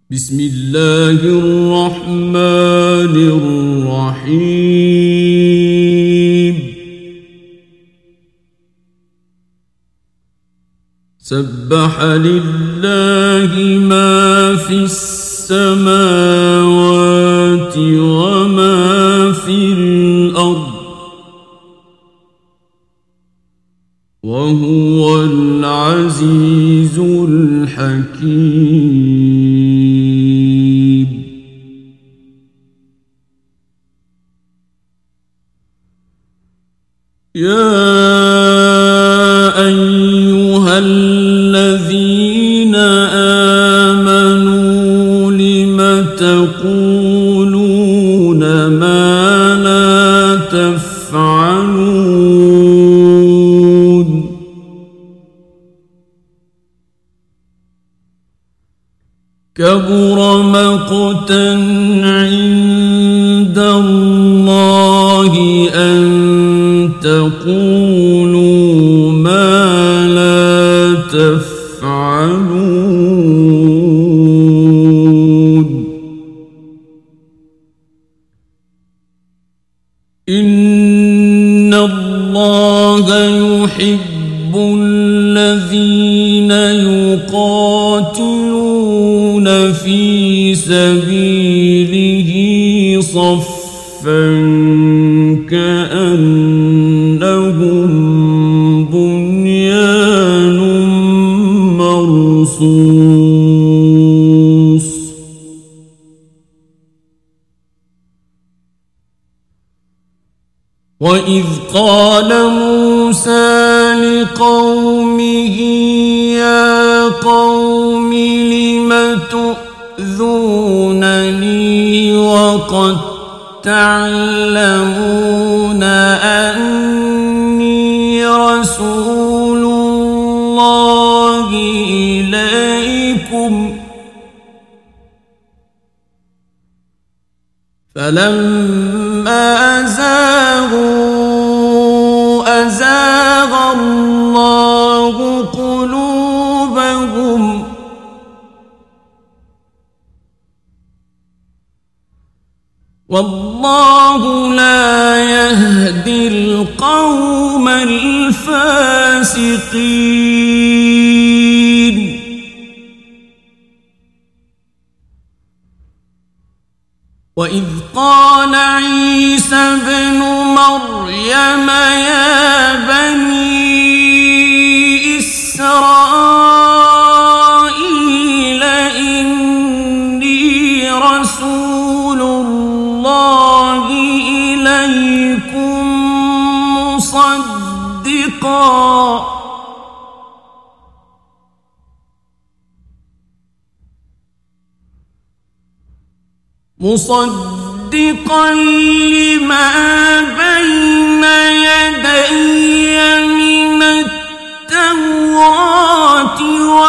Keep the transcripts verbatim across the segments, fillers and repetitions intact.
بسم الله الرحمن الرحيم سبح لله ما في السماوات وما في الأرض وهو العزيز الحكيم يا أيها الذين آمنوا لم تقولون ما لا تفعلون كبر مقتا عند الله أن تقولوا ما لا تفعلون إن الله يحب الذين يقاتلون في سبيله صفا كأنهم بنيان مرصوص وإذ قال موسى لقومه يا قوم لم تؤذونني وقد تعلمون أني رسول الله إليكم فلما زاغوا أزاغ الله قلوبهم والله لا يهدي القوم الفاسقين وإذ قال عيسى ابن مريم يا بني إسرائيل إني رسول الله إليكم مصدقا مصدقا لما بين يدي من التوراة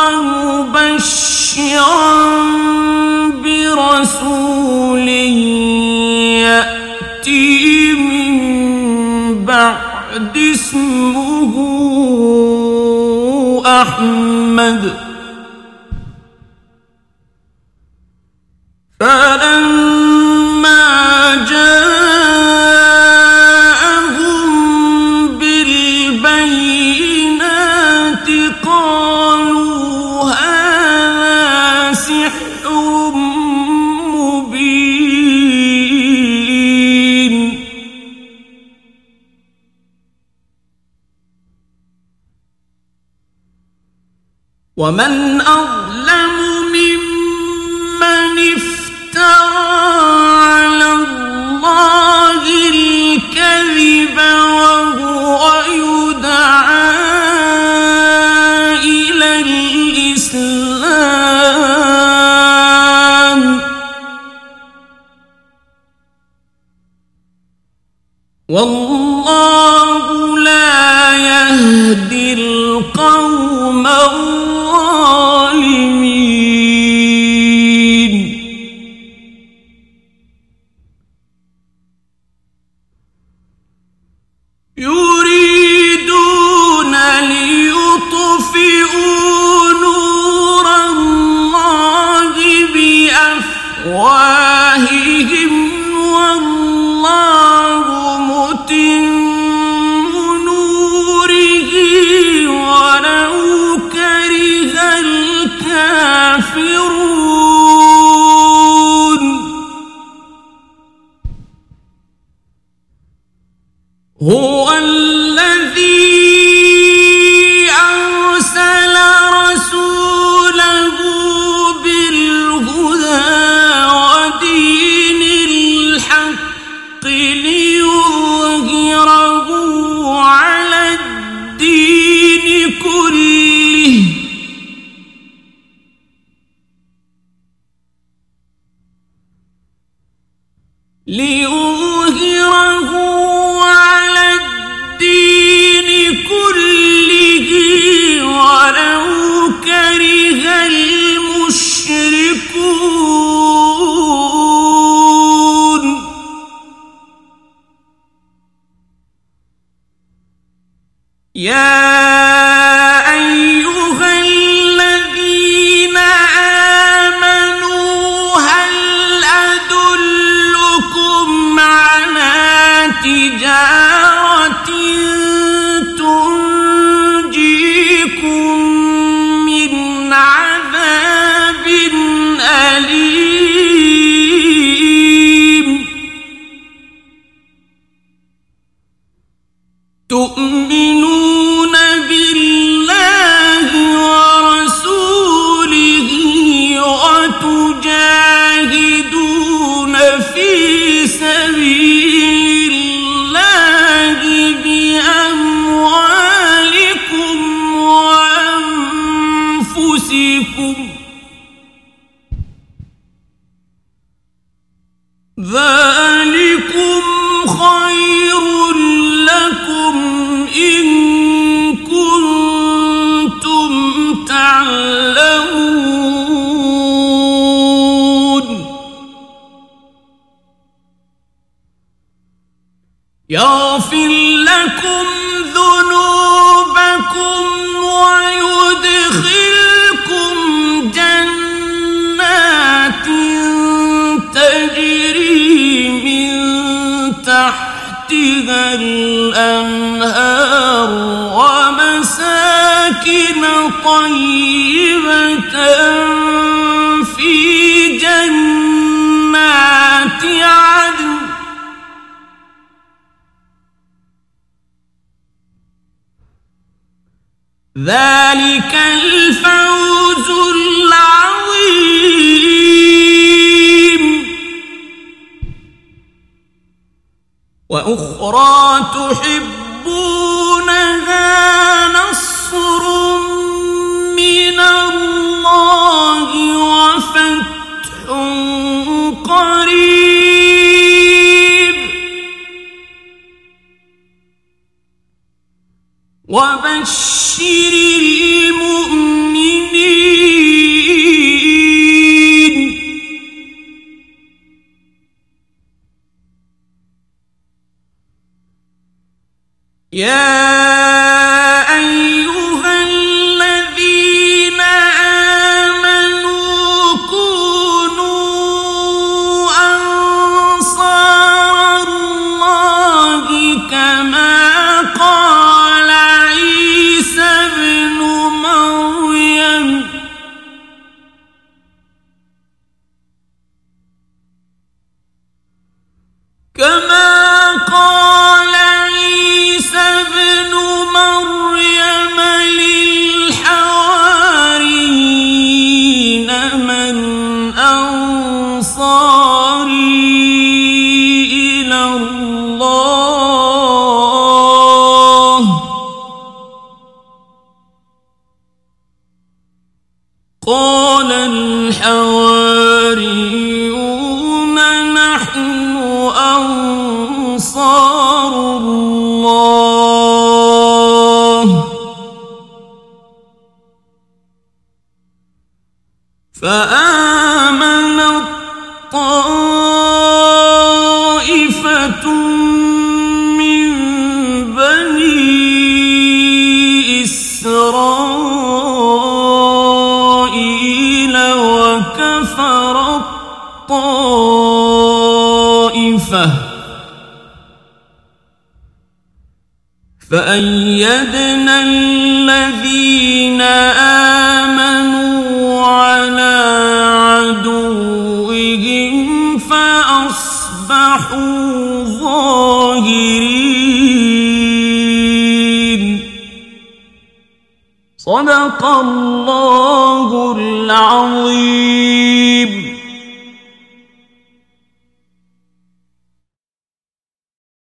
ومبشرا برسول يأتي من بعد اسمه أحمد فلما جاءهم بالبينات قالوا هذا سحر مبين ومن أظلم ممن على الله الكذب وهو يدعى إلى الإسلام والله لا يهدي القوم الظالمين يريدون ليطفئوا نور الله بأفواههم بأفواههم والله متم نوره ولو كره الكافرون هو الذي أرسل رسوله بالهدى ودين الحق ليظهره على الدين كله ليظهره على الدين كله ولو كره المشركون يا أيها الذين آمنوا هل أدلكم على تجارة تنجيكم من عذاب أليم تؤمنون بالله ورسوله وتجاهدون في سبيل الله بأموالكم وأنفسكم ذلكم خير لكم إن كنتم تعلمون يغفر لكم ذنوبكم ويدخلكم جنات تجري من تحتها الأنهار ومساكن طيبة في جنات عدن ذلك الفوز العظيم وأخرى تحبونها نصر من الله وفتح قريب وبشر المؤمنين يا أيها الذين آمنوا كونوا أنصار الله كما قال عيسى ابن مريم كما قال عيسى ابن مريم للحواريين من أنصاري إلى الله قال الحواريون نحن أنصار الله فآمنت طائفة من بني إسرائيل وكفرت طائفة فأيدنا الذين آمنوا على عدوهم فأصبحوا ظاهرين. صدق الله العظيم.